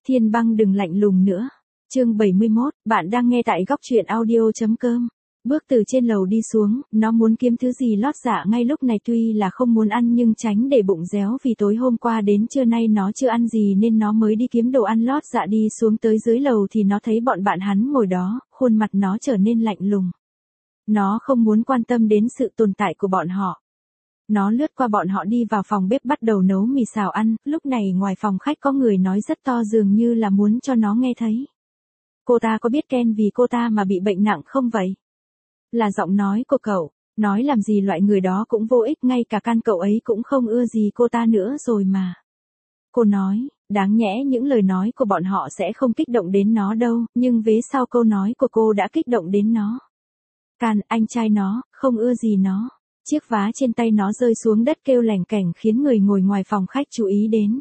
Thiên Băng đừng lạnh lùng nữa. Chương 71, bạn đang nghe tại góc truyện audio.com. Bước từ trên lầu đi xuống, nó muốn kiếm thứ gì lót dạ ngay lúc này, tuy là không muốn ăn nhưng tránh để bụng réo, vì tối hôm qua đến trưa nay nó chưa ăn gì nên nó mới đi kiếm đồ ăn lót dạ. Đi xuống tới dưới lầu thì nó thấy bọn bạn hắn ngồi đó, khuôn mặt nó trở nên lạnh lùng. Nó không muốn quan tâm đến sự tồn tại của bọn họ. Nó lướt qua bọn họ đi vào phòng bếp bắt đầu nấu mì xào ăn. Lúc này ngoài phòng khách có người nói rất to, dường như là muốn cho nó nghe thấy. Cô ta có biết Ken vì cô ta mà bị bệnh nặng không vậy? Là giọng nói của cậu. Nói làm gì, loại người đó cũng vô ích, ngay cả Can cậu ấy cũng không ưa gì cô ta nữa rồi mà. Cô nói, đáng nhẽ những lời nói của bọn họ sẽ không kích động đến nó đâu, nhưng vế sau câu nói của cô đã kích động đến nó. Can, anh trai nó, không ưa gì nó. Chiếc vá trên tay nó rơi xuống đất kêu lành cảnh khiến người ngồi ngoài phòng khách chú ý đến.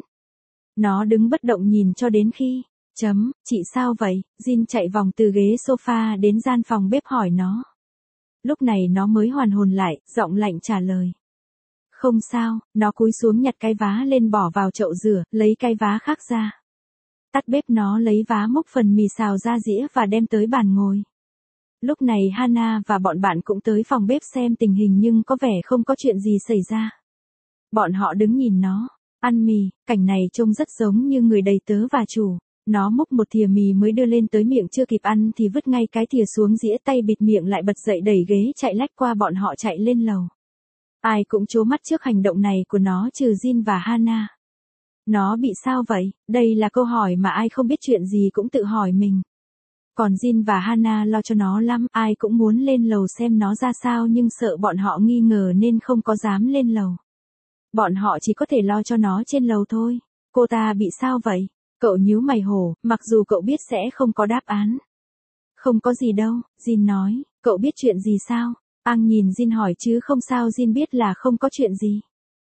Nó đứng bất động nhìn cho đến khi, chị sao vậy? Jin chạy vòng từ ghế sofa đến gian phòng bếp hỏi nó. Lúc này nó mới hoàn hồn lại, giọng lạnh trả lời. Không sao, nó cúi xuống nhặt cái vá lên bỏ vào chậu rửa, lấy cái vá khác ra. Tắt bếp, nó lấy vá múc phần mì xào ra dĩa và đem tới bàn ngồi. Lúc này Hana và bọn bạn cũng tới phòng bếp xem tình hình nhưng có vẻ không có chuyện gì xảy ra. Bọn họ đứng nhìn nó ăn mì, cảnh này trông rất giống như người đầy tớ và chủ. Nó múc một thìa mì mới đưa lên tới miệng, chưa kịp ăn thì vứt ngay cái thìa xuống dĩa, tay bịt miệng lại bật dậy đẩy ghế chạy lách qua bọn họ chạy lên lầu. Ai cũng trố mắt trước hành động này của nó trừ Jin và Hana. Nó bị sao vậy? Đây là câu hỏi mà ai không biết chuyện gì cũng tự hỏi mình. Còn Jin và Hana lo cho nó lắm, ai cũng muốn lên lầu xem nó ra sao nhưng sợ bọn họ nghi ngờ nên không có dám lên lầu. Bọn họ chỉ có thể lo cho nó trên lầu thôi. Cô ta bị sao vậy? Cậu nhíu mày hổ, mặc dù cậu biết sẽ không có đáp án. Không có gì đâu, Jin nói, cậu biết chuyện gì sao? Ang nhìn Jin hỏi chứ không sao. Jin biết là không có chuyện gì.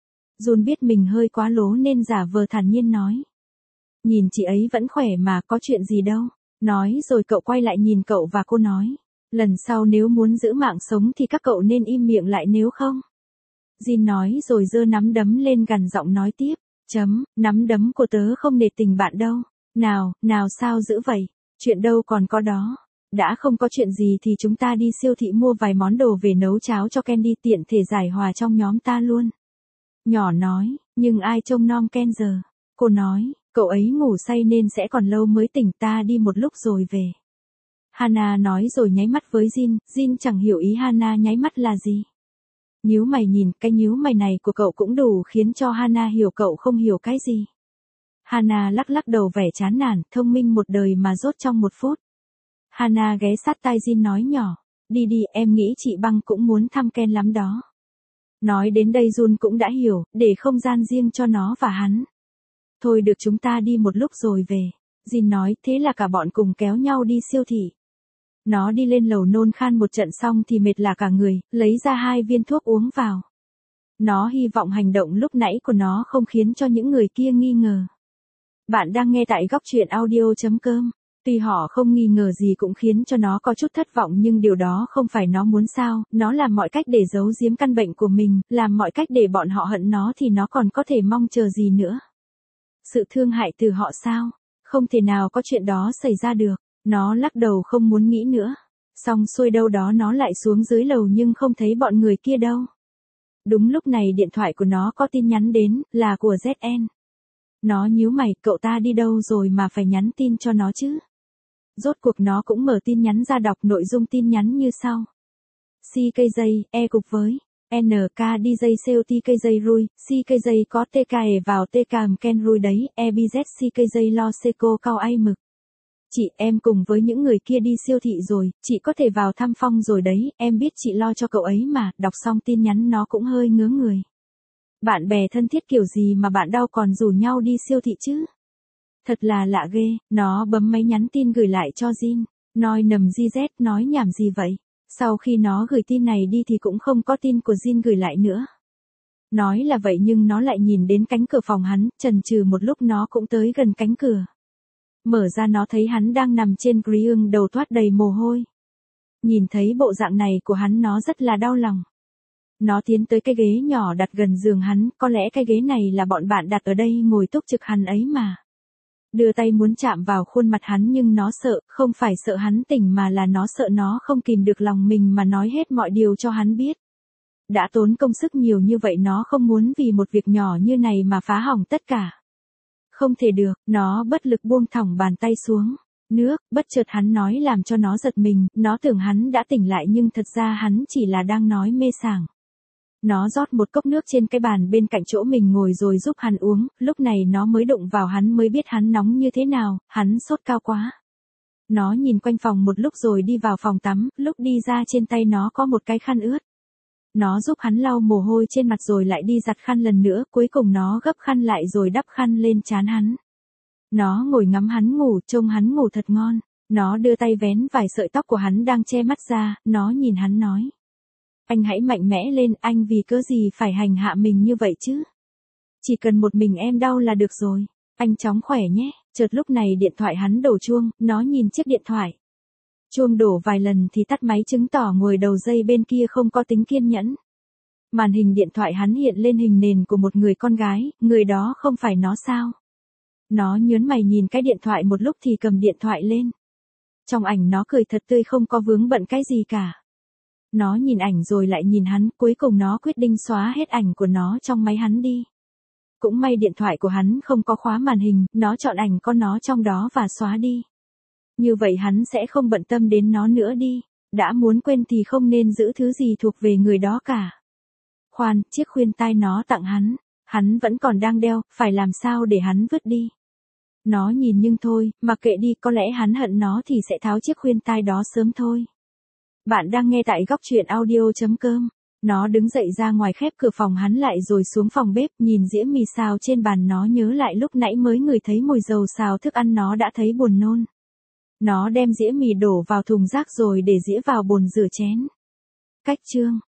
Jun biết mình hơi quá lố nên giả vờ thản nhiên nói. Nhìn chị ấy vẫn khỏe mà, có chuyện gì đâu. Nói rồi cậu quay lại nhìn cậu và cô nói. Lần sau nếu muốn giữ mạng sống thì các cậu nên im miệng lại nếu không. Jin nói rồi giơ nắm đấm lên gằn giọng nói tiếp. Nắm đấm của tớ không nể tình bạn đâu. Nào sao giữ vậy? Chuyện đâu còn có đó. Đã không có chuyện gì thì chúng ta đi siêu thị mua vài món đồ về nấu cháo cho Ken đi, tiện thể giải hòa trong nhóm ta luôn. Nhỏ nói, nhưng ai trông nom Ken giờ? Cô nói, cậu ấy ngủ say nên sẽ còn lâu mới tỉnh, ta đi một lúc rồi về. Hana nói rồi nháy mắt với Jin. Jin chẳng hiểu ý Hana nháy mắt là gì. Nhíu mày nhìn, cái nhíu mày này của cậu cũng đủ khiến cho Hana hiểu cậu không hiểu cái gì. Hana lắc đầu vẻ chán nản, thông minh một đời mà dốt trong một phút. Hana ghé sát tai Jin nói nhỏ, đi, em nghĩ chị Băng cũng muốn thăm Ken lắm đó. Nói đến đây Jun cũng đã hiểu, để không gian riêng cho nó và hắn. Thôi được, chúng ta đi một lúc rồi về. Jin nói, thế là cả bọn cùng kéo nhau đi siêu thị. Nó đi lên lầu nôn khan một trận xong thì mệt lả cả người, lấy ra 2 viên thuốc uống vào. Nó hy vọng hành động lúc nãy của nó không khiến cho những người kia nghi ngờ. Bạn đang nghe tại góc truyện audio.com. Tuy họ không nghi ngờ gì cũng khiến cho nó có chút thất vọng, nhưng điều đó không phải nó muốn sao. Nó làm mọi cách để giấu giếm căn bệnh của mình, làm mọi cách để bọn họ hận nó thì nó còn có thể mong chờ gì nữa. Sự thương hại từ họ sao? Không thể nào có chuyện đó xảy ra được. Nó lắc đầu không muốn nghĩ nữa. Xong xuôi đâu đó nó lại xuống dưới lầu nhưng không thấy bọn người kia đâu. Đúng lúc này điện thoại của nó có tin nhắn đến, là của ZN. Nó nhíu mày, cậu ta đi đâu rồi mà phải nhắn tin cho nó chứ? Rốt cuộc nó cũng mở tin nhắn ra đọc nội dung tin nhắn như sau. CKJ, e cục với. NK DJ COTKJ Rui, CKJ có TKE vào TKM Ken Rui đấy, EBZ CKJ lo Seco cao ai mực. Chị, em cùng với những người kia đi siêu thị rồi, chị có thể vào thăm Phong rồi đấy, em biết chị lo cho cậu ấy mà. Đọc xong tin nhắn nó cũng hơi ngớ người. Bạn bè thân thiết kiểu gì mà bạn đau còn rủ nhau đi siêu thị chứ? Thật là lạ ghê. Nó bấm máy nhắn tin gửi lại cho Jin. Nói nầm GZ, nói nhảm gì vậy? Sau khi nó gửi tin này đi thì cũng không có tin của Jin gửi lại nữa. Nói là vậy nhưng nó lại nhìn đến cánh cửa phòng hắn, chần chừ một lúc nó cũng tới gần cánh cửa. Mở ra nó thấy hắn đang nằm trên giường, đầu toát đầy mồ hôi. Nhìn thấy bộ dạng này của hắn nó rất là đau lòng. Nó tiến tới cái ghế nhỏ đặt gần giường hắn, có lẽ cái ghế này là bọn bạn đặt ở đây ngồi túc trực hắn ấy mà. Đưa tay muốn chạm vào khuôn mặt hắn nhưng nó sợ, không phải sợ hắn tỉnh mà là nó sợ nó không kìm được lòng mình mà nói hết mọi điều cho hắn biết. Đã tốn công sức nhiều như vậy nó không muốn vì một việc nhỏ như này mà phá hỏng tất cả. Không thể được, nó bất lực buông thõng bàn tay xuống. Nước, bất chợt hắn nói làm cho nó giật mình, nó tưởng hắn đã tỉnh lại nhưng thật ra hắn chỉ là đang nói mê sảng. Nó rót một cốc nước trên cái bàn bên cạnh chỗ mình ngồi rồi giúp hắn uống, lúc này nó mới đụng vào hắn mới biết hắn nóng như thế nào, hắn sốt cao quá. Nó nhìn quanh phòng một lúc rồi đi vào phòng tắm, lúc đi ra trên tay nó có một cái khăn ướt. Nó giúp hắn lau mồ hôi trên mặt rồi lại đi giặt khăn lần nữa, cuối cùng nó gấp khăn lại rồi đắp khăn lên trán hắn. Nó ngồi ngắm hắn ngủ, trông hắn ngủ thật ngon. Nó đưa tay vén vài sợi tóc của hắn đang che mắt ra, nó nhìn hắn nói. Anh hãy mạnh mẽ lên, anh vì cớ gì phải hành hạ mình như vậy chứ? Chỉ cần một mình em đau là được rồi. Anh chóng khỏe nhé. Chợt lúc này điện thoại hắn đổ chuông, nó nhìn chiếc điện thoại. Chuông đổ vài lần thì tắt máy chứng tỏ ngồi đầu dây bên kia không có tính kiên nhẫn. Màn hình điện thoại hắn hiện lên hình nền của một người con gái, người đó không phải nó sao? Nó nhớn mày nhìn cái điện thoại một lúc thì cầm điện thoại lên. Trong ảnh nó cười thật tươi không có vướng bận cái gì cả. Nó nhìn ảnh rồi lại nhìn hắn, cuối cùng nó quyết định xóa hết ảnh của nó trong máy hắn đi. Cũng may điện thoại của hắn không có khóa màn hình, nó chọn ảnh con nó trong đó và xóa đi. Như vậy hắn sẽ không bận tâm đến nó nữa đi. Đã muốn quên thì không nên giữ thứ gì thuộc về người đó cả. Khoan, chiếc khuyên tai nó tặng hắn vẫn còn đang đeo, phải làm sao để hắn vứt đi. Nó nhìn nhưng thôi, mặc kệ đi, có lẽ hắn hận nó thì sẽ tháo chiếc khuyên tai đó sớm thôi. Bạn đang nghe tại góc truyện audio.com. Nó đứng dậy ra ngoài khép cửa phòng hắn lại rồi xuống phòng bếp, nhìn dĩa mì xào trên bàn nó nhớ lại lúc nãy mới ngửi thấy mùi dầu xào thức ăn nó đã thấy buồn nôn. Nó đem dĩa mì đổ vào thùng rác rồi để dĩa vào bồn rửa chén. Cách chương